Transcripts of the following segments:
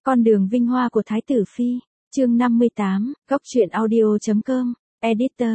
Con đường vinh hoa của Thái tử Phi, chương 58, góc truyện audio.com, editor,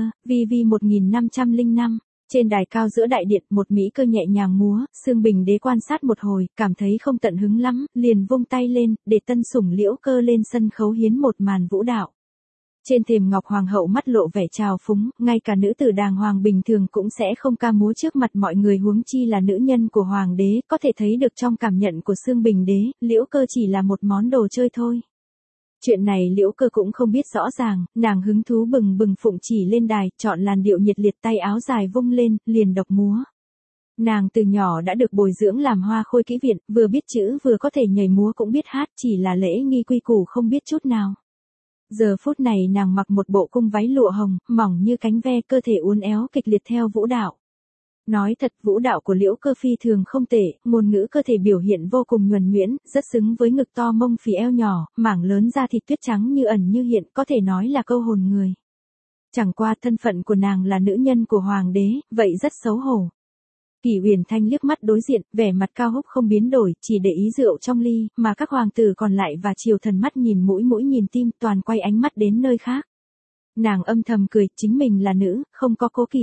VV1505. Trên đài cao giữa đại điện, một mỹ cơ nhẹ nhàng múa, Xương Bình Đế quan sát một hồi, cảm thấy không tận hứng lắm, liền vung tay lên, để tân sủng Liễu Cơ lên sân khấu hiến một màn vũ đạo. Trên thềm ngọc hoàng hậu mắt lộ vẻ trào phúng, ngay cả nữ tử đàng hoàng bình thường cũng sẽ không ca múa trước mặt mọi người, huống chi là nữ nhân của hoàng đế. Có thể thấy được trong cảm nhận của Xương Bình Đế, Liễu Cơ chỉ là một món đồ chơi thôi. Chuyện này Liễu Cơ cũng không biết rõ ràng, nàng hứng thú bừng bừng phụng chỉ lên đài, chọn làn điệu nhiệt liệt, tay áo dài vung lên, liền độc múa. Nàng từ nhỏ đã được bồi dưỡng làm hoa khôi kỹ viện, vừa biết chữ vừa có thể nhảy múa cũng biết hát, chỉ là lễ nghi quy củ không biết chút nào. Giờ phút này nàng mặc một bộ cung váy lụa hồng, mỏng như cánh ve, cơ thể uốn éo kịch liệt theo vũ đạo. Nói thật, vũ đạo của Liễu Cơ phi thường không tệ, ngôn ngữ cơ thể biểu hiện vô cùng nhuần nhuyễn, rất xứng với ngực to mông phì eo nhỏ, mảng lớn da thịt tuyết trắng như ẩn như hiện, có thể nói là câu hồn người. Chẳng qua thân phận của nàng là nữ nhân của hoàng đế, vậy rất xấu hổ. Kỷ Uyển Thanh liếc mắt đối diện, vẻ mặt cao húc không biến đổi, chỉ để ý rượu trong ly, mà các hoàng tử còn lại và triều thần mắt nhìn mũi mũi nhìn tim, toàn quay ánh mắt đến nơi khác. Nàng âm thầm cười, chính mình là nữ, không có cố kỵ.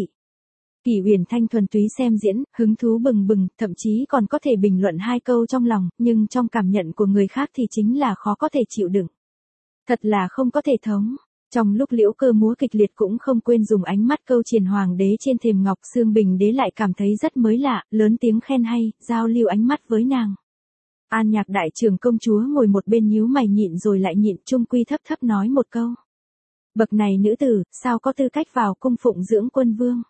Kỷ Uyển Thanh thuần túy xem diễn, hứng thú bừng bừng, thậm chí còn có thể bình luận hai câu trong lòng, nhưng trong cảm nhận của người khác thì chính là khó có thể chịu đựng. Thật là không có thể thống. Trong lúc Liễu Cơ múa kịch liệt cũng không quên dùng ánh mắt câu triền hoàng đế trên thềm ngọc, Xương Bình Đế lại cảm thấy rất mới lạ, lớn tiếng khen hay, giao lưu ánh mắt với nàng. An Nhạc đại trưởng công chúa ngồi một bên nhíu mày nhịn rồi lại nhịn, trung quy thấp thấp nói một câu. Bậc này nữ tử, sao có tư cách vào cung phụng dưỡng quân vương.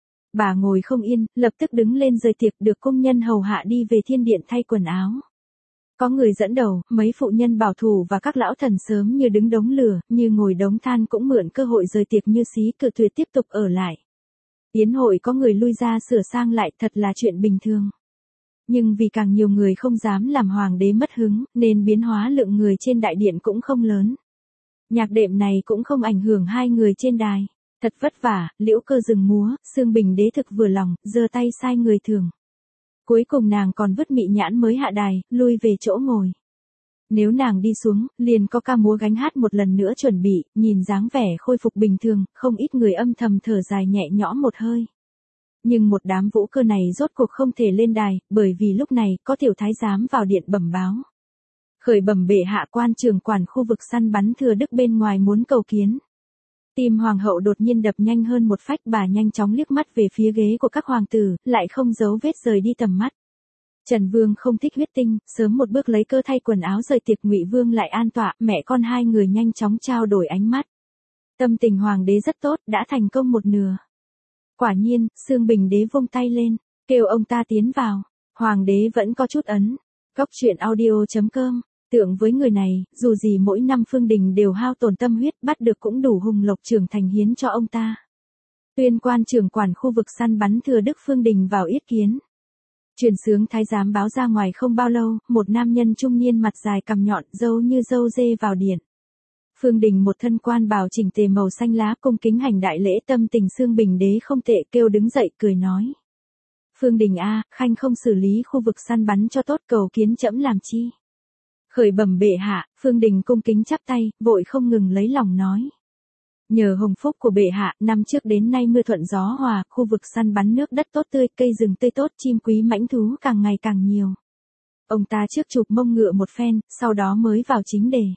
Bà ngồi không yên, lập tức đứng lên rời tiệc, được công nhân hầu hạ đi về thiên điện thay quần áo. Có người dẫn đầu, mấy phụ nhân bảo thủ và các lão thần sớm như đứng đống lửa, như ngồi đống than cũng mượn cơ hội rời tiệc như xí cự tuyệt tiếp tục ở lại. Yến hội có người lui ra sửa sang lại, thật là chuyện bình thường. Nhưng vì càng nhiều người không dám làm hoàng đế mất hứng, nên biến hóa lượng người trên đại điện cũng không lớn. Nhạc đệm này cũng không ảnh hưởng hai người trên đài. Thật vất vả, Liễu Cơ dừng múa, Xương Bình Đế thực vừa lòng, giơ tay sai người thường. Cuối cùng nàng còn vứt mị nhãn mới hạ đài, lui về chỗ ngồi. Nếu nàng đi xuống, liền có ca múa gánh hát một lần nữa chuẩn bị, nhìn dáng vẻ khôi phục bình thường, không ít người âm thầm thở dài nhẹ nhõm một hơi. Nhưng một đám vũ cơ này rốt cuộc không thể lên đài, bởi vì lúc này có tiểu thái giám vào điện bẩm báo. Khởi bẩm bệ hạ, quan trưởng quản khu vực săn bắn Thừa Đức bên ngoài muốn cầu kiến. Tim hoàng hậu đột nhiên đập nhanh hơn một phách, bà nhanh chóng liếc mắt về phía ghế của các hoàng tử, lại không giấu vết rời đi tầm mắt. Trần Vương không thích huyết tinh, sớm một bước lấy cơ thay quần áo rời tiệc, Ngụy Vương lại an tọa, mẹ con hai người nhanh chóng trao đổi ánh mắt. Tâm tình hoàng đế rất tốt, đã thành công một nửa. Quả nhiên, Xương Bình Đế vung tay lên, kêu ông ta tiến vào. Hoàng đế vẫn có chút ấn. Góc truyện audio.com. Tượng với người này, dù gì mỗi năm Phương Đình đều hao tổn tâm huyết, bắt được cũng đủ hùng lộc trưởng thành hiến cho ông ta. Tuyên quan trưởng quản khu vực săn bắn Thừa Đức Phương Đình vào yết kiến. Truyền xướng thái giám báo ra ngoài không bao lâu, một nam nhân trung niên mặt dài cằm nhọn, râu như râu dê vào điện. Phương Đình một thân quan bào chỉnh tề màu xanh lá, cung kính hành đại lễ. Tâm tình Xương Bình Đế không tệ, kêu đứng dậy cười nói. Phương Đình a, khanh không xử lý khu vực săn bắn cho tốt, cầu kiến trẫm làm chi. Khởi bẩm bệ hạ, Phương Đình cung kính chắp tay, vội không ngừng lấy lòng nói. Nhờ hồng phúc của bệ hạ, năm trước đến nay mưa thuận gió hòa, khu vực săn bắn nước đất tốt tươi, cây rừng tươi tốt, chim quý mãnh thú càng ngày càng nhiều. Ông ta trước chụp mông ngựa một phen, sau đó mới vào chính đề.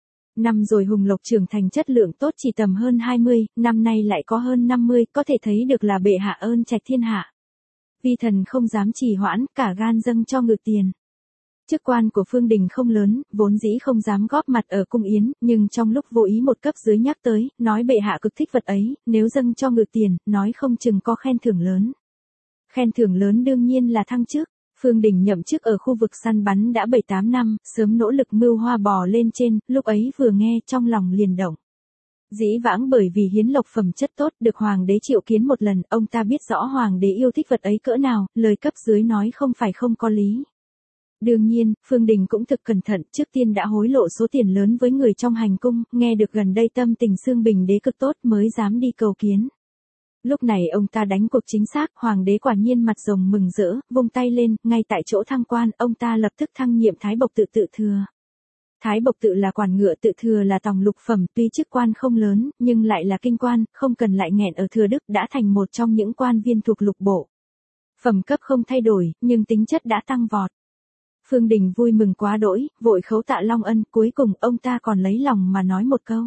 Năm rồi hùng lộc trưởng thành chất lượng tốt chỉ tầm hơn 20, năm nay lại có hơn 50, có thể thấy được là bệ hạ ơn trạch thiên hạ. Vi thần không dám trì hoãn, cả gan dâng cho ngự tiền. Chức quan của Phương Đình không lớn, vốn dĩ không dám góp mặt ở cung yến, nhưng trong lúc vô ý một cấp dưới nhắc tới, nói bệ hạ cực thích vật ấy, nếu dâng cho ngự tiền, nói không chừng có khen thưởng lớn. Khen thưởng lớn đương nhiên là thăng chức. Phương Đình nhậm chức ở khu vực săn bắn đã 7-8 năm, sớm nỗ lực mưu hoa bò lên trên, lúc ấy vừa nghe trong lòng liền động. Dĩ vãng bởi vì hiến lộc phẩm chất tốt được hoàng đế triệu kiến một lần, ông ta biết rõ hoàng đế yêu thích vật ấy cỡ nào, lời cấp dưới nói không phải không có lý. Đương nhiên, Phương Đình cũng thực cẩn thận, trước tiên đã hối lộ số tiền lớn với người trong hành cung, nghe được gần đây tâm tình Xương Bình Đế cực tốt mới dám đi cầu kiến. Lúc này ông ta đánh cuộc chính xác, hoàng đế quả nhiên mặt rồng mừng rỡ, vung tay lên, ngay tại chỗ thăng quan, ông ta lập tức thăng nhiệm thái bộc tự thừa. Thái Bộc tự là quản ngựa tự thừa là tòng lục phẩm, tuy chức quan không lớn, nhưng lại là kinh quan, không cần lại nghẹn ở Thừa Đức, đã thành một trong những quan viên thuộc lục bộ. Phẩm cấp không thay đổi, nhưng tính chất đã tăng vọt. Phương Đình vui mừng quá đỗi, vội khấu tạ Long Ân, cuối cùng ông ta còn lấy lòng mà nói một câu.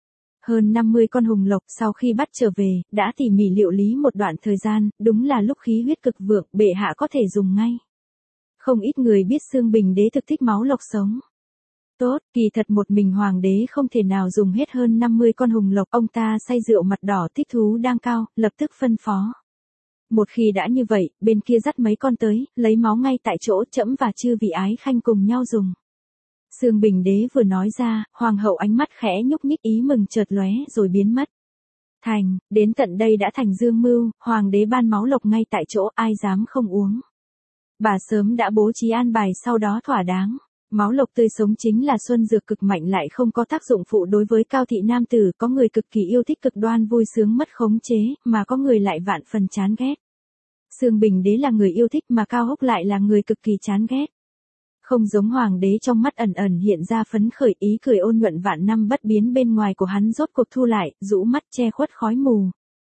Hơn 50 con hùng lộc sau khi bắt trở về, đã tỉ mỉ liệu lý một đoạn thời gian, đúng là lúc khí huyết cực vượng, bệ hạ có thể dùng ngay. Không ít người biết Xương Bình Đế thực thích máu lộc sống. Tốt, kỳ thật một mình hoàng đế không thể nào dùng hết hơn 50 con hùng lộc, ông ta say rượu mặt đỏ thích thú đang cao, lập tức phân phó. Một khi đã như vậy, bên kia dắt mấy con tới, lấy máu ngay tại chỗ, trẫm và chư vị ái khanh cùng nhau dùng. Xương Bình Đế vừa nói ra, hoàng hậu ánh mắt khẽ nhúc nhích, ý mừng chợt lóe rồi biến mất. Thành, đến tận đây đã thành dương mưu, hoàng đế ban máu lộc ngay tại chỗ, ai dám không uống. Bà sớm đã bố trí an bài sau đó thỏa đáng. Máu lộc tươi sống chính là xuân dược cực mạnh lại không có tác dụng phụ đối với cao thị nam tử, có người cực kỳ yêu thích cực đoan vui sướng mất khống chế, mà có người lại vạn phần chán ghét. Xương Bình Đế là người yêu thích mà Cao Húc lại là người cực kỳ chán ghét. Không giống hoàng đế, trong mắt ẩn ẩn hiện ra phấn khởi, ý cười ôn nhuận vạn năm bất biến bên ngoài của hắn rốt cuộc thu lại, rũ mắt che khuất khói mù.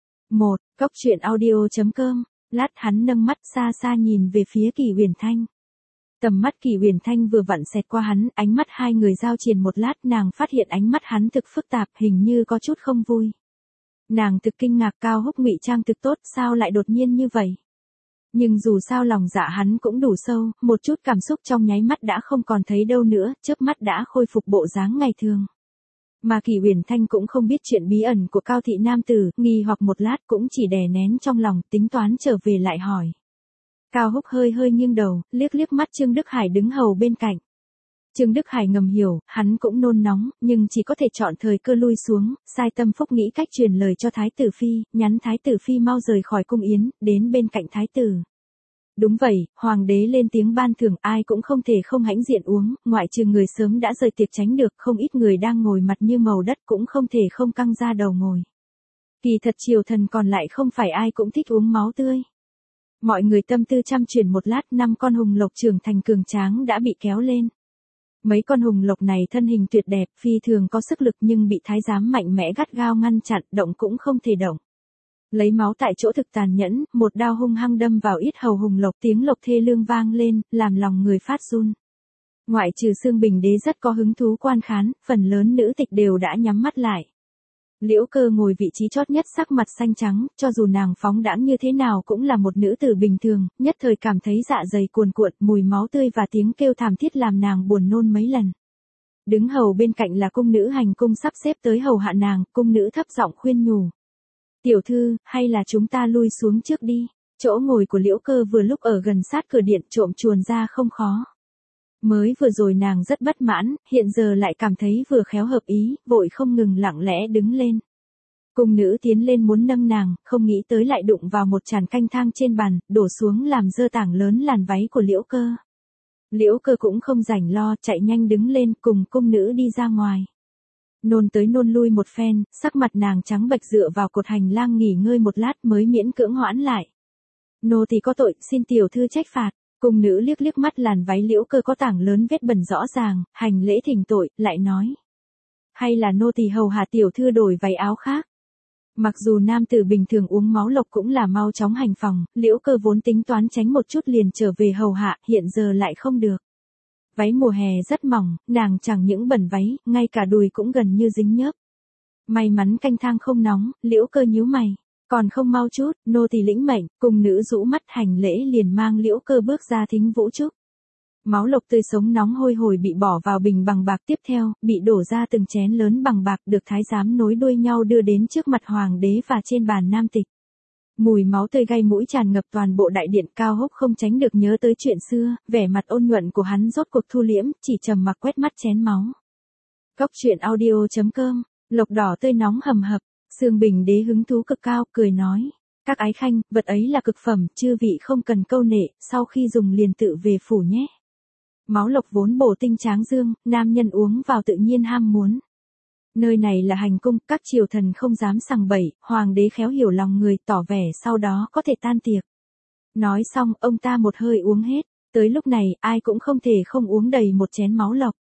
1. Cóc truyện audio.com. Lát hắn nâng mắt xa xa nhìn về phía Kỷ Huyền Thanh. Tầm mắt Kỷ Huyền Thanh vừa vặn xẹt qua hắn, ánh mắt hai người giao triền một lát, nàng phát hiện ánh mắt hắn thực phức tạp, hình như có chút không vui. Nàng thực kinh ngạc, Cao Húc ngụy trang thực tốt, sao lại đột nhiên như vậy? Nhưng dù sao lòng dạ hắn cũng đủ sâu, một chút cảm xúc trong nháy mắt đã không còn thấy đâu nữa, chớp mắt đã khôi phục bộ dáng ngày thường. Mà Kỷ Huyền Thanh cũng không biết chuyện bí ẩn của Cao thị nam tử, nghi hoặc một lát cũng chỉ đè nén trong lòng, tính toán trở về lại hỏi. Cao Húc hơi hơi nghiêng đầu, liếc liếc mắt Trương Đức Hải đứng hầu bên cạnh. Trương Đức Hải ngầm hiểu, hắn cũng nôn nóng, nhưng chỉ có thể chọn thời cơ lui xuống, sai tâm phúc nghĩ cách truyền lời cho Thái tử Phi, nhắn Thái tử Phi mau rời khỏi cung yến, đến bên cạnh Thái tử. Đúng vậy, hoàng đế lên tiếng ban thưởng, ai cũng không thể không hãnh diện uống, ngoại trừ người sớm đã rời tiệc tránh được, không ít người đang ngồi mặt như màu đất cũng không thể không căng ra đầu ngồi. Kỳ thật triều thần còn lại không phải ai cũng thích uống máu tươi. Mọi người tâm tư chăm chuyển một lát, 5 con hùng lộc trưởng thành cường tráng đã bị kéo lên. Mấy con hùng lộc này thân hình tuyệt đẹp, phi thường có sức lực nhưng bị thái giám mạnh mẽ gắt gao ngăn chặn, động cũng không thể động. Lấy máu tại chỗ thực tàn nhẫn, một đao hung hăng đâm vào yết hầu hùng lộc, tiếng lộc thê lương vang lên, làm lòng người phát run. Ngoại trừ Xương Bình Đế rất có hứng thú quan khán, phần lớn nữ tịch đều đã nhắm mắt lại. Liễu Cơ ngồi vị trí chót nhất, sắc mặt xanh trắng, cho dù nàng phóng đãng như thế nào cũng là một nữ tử bình thường, nhất thời cảm thấy dạ dày cuồn cuộn, mùi máu tươi và tiếng kêu thảm thiết làm nàng buồn nôn mấy lần. Đứng hầu bên cạnh là cung nữ hành cung sắp xếp tới hầu hạ nàng, cung nữ thấp giọng khuyên nhủ. Tiểu thư, hay là chúng ta lui xuống trước đi, chỗ ngồi của Liễu Cơ vừa lúc ở gần sát cửa điện, trộm chuồn ra không khó. Mới vừa rồi nàng rất bất mãn, hiện giờ lại cảm thấy vừa khéo hợp ý, vội không ngừng lặng lẽ đứng lên. Cung nữ tiến lên muốn nâng nàng, không nghĩ tới lại đụng vào một chản canh thang trên bàn, đổ xuống làm dơ tảng lớn làn váy của Liễu Cơ. Liễu Cơ cũng không rảnh lo, chạy nhanh đứng lên cùng cung nữ đi ra ngoài. Nôn tới nôn lui một phen, sắc mặt nàng trắng bệch dựa vào cột hành lang nghỉ ngơi một lát mới miễn cưỡng hoãn lại. Nô thì có tội, xin tiểu thư trách phạt. Cung nữ liếc liếc mắt làn váy Liễu Cơ có tảng lớn vết bẩn rõ ràng, hành lễ thỉnh tội, lại nói. Hay là nô tỳ hầu hạ tiểu thư đổi váy áo khác. Mặc dù nam tử bình thường uống máu lộc cũng là mau chóng hành phòng, Liễu Cơ vốn tính toán tránh một chút liền trở về hầu hạ, hiện giờ lại không được. Váy mùa hè rất mỏng, nàng chẳng những bẩn váy, ngay cả đùi cũng gần như dính nhớp. May mắn canh thang không nóng, Liễu Cơ nhíu mày. Còn không mau chút, nô tỳ lĩnh mệnh, cùng nữ rũ mắt hành lễ liền mang Liễu Cơ bước ra thính vũ trúc. Máu lộc tươi sống nóng hôi hổi bị bỏ vào bình bằng bạc, tiếp theo, bị đổ ra từng chén lớn bằng bạc được thái giám nối đuôi nhau đưa đến trước mặt hoàng đế và trên bàn nam tịch. Mùi máu tươi gây mũi tràn ngập toàn bộ đại điện, Cao Húc không tránh được nhớ tới chuyện xưa, vẻ mặt ôn nhuận của hắn rốt cuộc thu liễm, chỉ trầm mặc quét mắt chén máu. Cóc truyện audio.com, lộc đỏ tươi nóng hầm hập. Xương Bình Đế hứng thú cực cao, cười nói. Các ái khanh, vật ấy là cực phẩm, chư vị không cần câu nệ, sau khi dùng liền tự về phủ nhé. Máu lộc vốn bổ tinh tráng dương, nam nhân uống vào tự nhiên ham muốn. Nơi này là hành cung, các triều thần không dám sằng bậy, hoàng đế khéo hiểu lòng người, tỏ vẻ sau đó có thể tan tiệc. Nói xong, ông ta một hơi uống hết, tới lúc này, ai cũng không thể không uống đầy một chén máu lộc.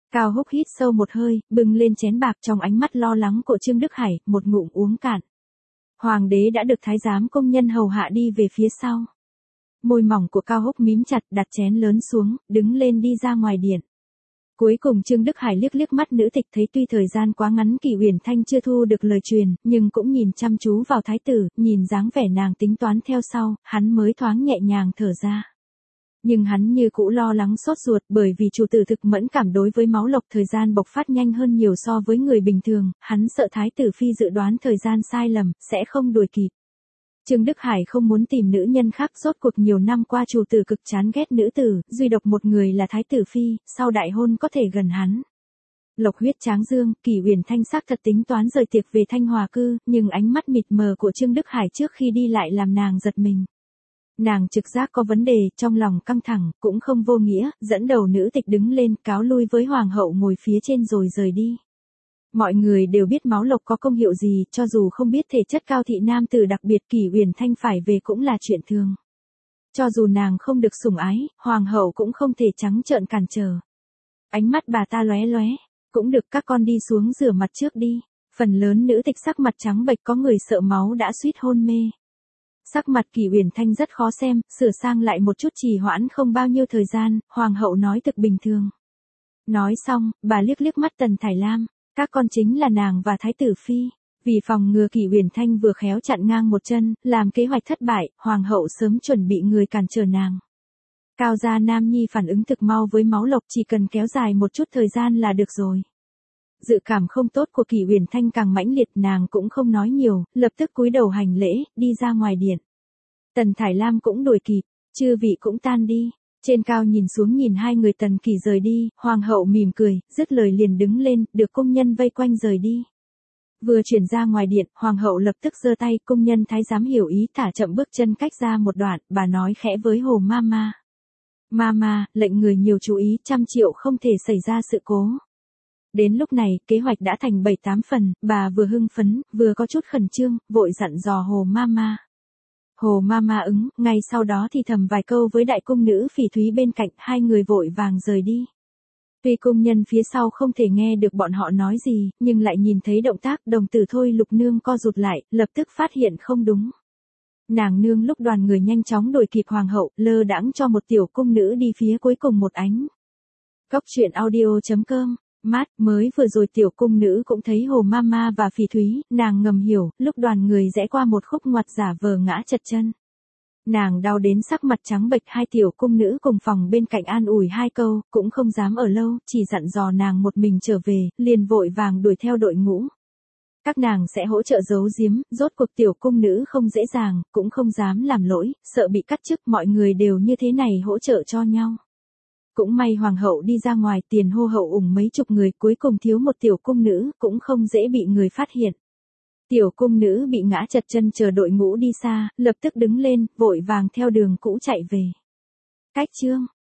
Cao Húc hít sâu một hơi, bưng lên chén bạc, trong ánh mắt lo lắng của Trương Đức Hải, một ngụm uống cạn. Hoàng đế đã được thái giám công nhân hầu hạ đi về phía sau. Môi mỏng của Cao Húc mím chặt, đặt chén lớn xuống, đứng lên đi ra ngoài điện. Cuối cùng Trương Đức Hải liếc liếc mắt nữ tịch, thấy tuy thời gian quá ngắn Kỷ Uyển Thanh chưa thu được lời truyền, nhưng cũng nhìn chăm chú vào thái tử, nhìn dáng vẻ nàng tính toán theo sau, hắn mới thoáng nhẹ nhàng thở ra. Nhưng hắn như cũ lo lắng sốt ruột, bởi vì chủ tử thực mẫn cảm đối với máu lộc, thời gian bộc phát nhanh hơn nhiều so với người bình thường, hắn sợ thái tử phi dự đoán thời gian sai lầm, sẽ không đuổi kịp. Trương Đức Hải không muốn tìm nữ nhân khác, rốt cuộc nhiều năm qua chủ tử cực chán ghét nữ tử, duy độc một người là thái tử phi, sau đại hôn có thể gần hắn. Lộc huyết tráng dương, Kỷ Uyển Thanh xác thật tính toán rời tiệc về Thanh Hòa cư, nhưng ánh mắt mịt mờ của Trương Đức Hải trước khi đi lại làm nàng giật mình. Nàng trực giác có vấn đề, trong lòng căng thẳng, cũng không vô nghĩa, dẫn đầu nữ tịch đứng lên, cáo lui với hoàng hậu ngồi phía trên rồi rời đi. Mọi người đều biết máu lộc có công hiệu gì, cho dù không biết thể chất cao thị nam tử đặc biệt, Kỷ Uyển Thanh phải về cũng là chuyện thường. Cho dù nàng không được sủng ái, hoàng hậu cũng không thể trắng trợn cản trở. Ánh mắt bà ta lóe lóe, cũng được, các con đi xuống rửa mặt trước đi. Phần lớn nữ tịch sắc mặt trắng bệch, có người sợ máu đã suýt hôn mê. Sắc mặt Kỷ Uyển Thanh rất khó xem, sửa sang lại một chút, trì hoãn không bao nhiêu thời gian, hoàng hậu nói thực bình thường. Nói xong, bà liếc liếc mắt Tần Thải Lam, các con chính là nàng và thái tử phi. Vì phòng ngừa Kỷ Uyển Thanh vừa khéo chặn ngang một chân, làm kế hoạch thất bại, hoàng hậu sớm chuẩn bị người cản trở nàng. Cao gia nam nhi phản ứng thực mau với máu lộc, chỉ cần kéo dài một chút thời gian là được rồi. Dự cảm không tốt của Kỷ Uyển Thanh càng mãnh liệt, nàng cũng không nói nhiều, lập tức cúi đầu hành lễ, đi ra ngoài điện. Tần Thải Lam cũng đuổi kịp, chư vị cũng tan đi. Trên cao nhìn xuống nhìn hai người Tần Kỷ rời đi, hoàng hậu mỉm cười, dứt lời liền đứng lên, được công nhân vây quanh rời đi. Vừa chuyển ra ngoài điện, hoàng hậu lập tức giơ tay, công nhân thái giám hiểu ý thả chậm bước chân cách ra một đoạn, bà nói khẽ với Hồ Mama. Mama, lệnh người nhiều chú ý, 100 triệu không thể xảy ra sự cố. Đến lúc này, kế hoạch đã thành 7-8 phần, bà vừa hưng phấn, vừa có chút khẩn trương, vội dặn dò Hồ Mama. Hồ Mama ứng, ngay sau đó thì thầm vài câu với đại cung nữ Phỉ Thúy bên cạnh, hai người vội vàng rời đi. Tuy cung nhân phía sau không thể nghe được bọn họ nói gì, nhưng lại nhìn thấy động tác đồng tử Thôi Lục Nương co rụt lại, lập tức phát hiện không đúng. Nàng nương lúc đoàn người nhanh chóng đuổi kịp hoàng hậu, lơ đãng cho một tiểu cung nữ đi phía cuối cùng một ánh. Góc truyện audio.com. Mát, mới vừa rồi tiểu cung nữ cũng thấy Hồ Mama và Phỉ Thúy, nàng ngầm hiểu, lúc đoàn người rẽ qua một khúc ngoặt giả vờ ngã chật chân. Nàng đau đến sắc mặt trắng bệch, hai tiểu cung nữ cùng phòng bên cạnh an ủi hai câu, cũng không dám ở lâu, chỉ dặn dò nàng một mình trở về, liền vội vàng đuổi theo đội ngũ. Các nàng sẽ hỗ trợ giấu giếm, rốt cuộc tiểu cung nữ không dễ dàng, cũng không dám làm lỗi, sợ bị cắt chức, mọi người đều như thế này hỗ trợ cho nhau. Cũng may hoàng hậu đi ra ngoài, tiền hô hậu ủng mấy chục người, cuối cùng thiếu một tiểu cung nữ, cũng không dễ bị người phát hiện. Tiểu cung nữ bị ngã chật chân chờ đội ngũ đi xa, lập tức đứng lên, vội vàng theo đường cũ chạy về. Cách chương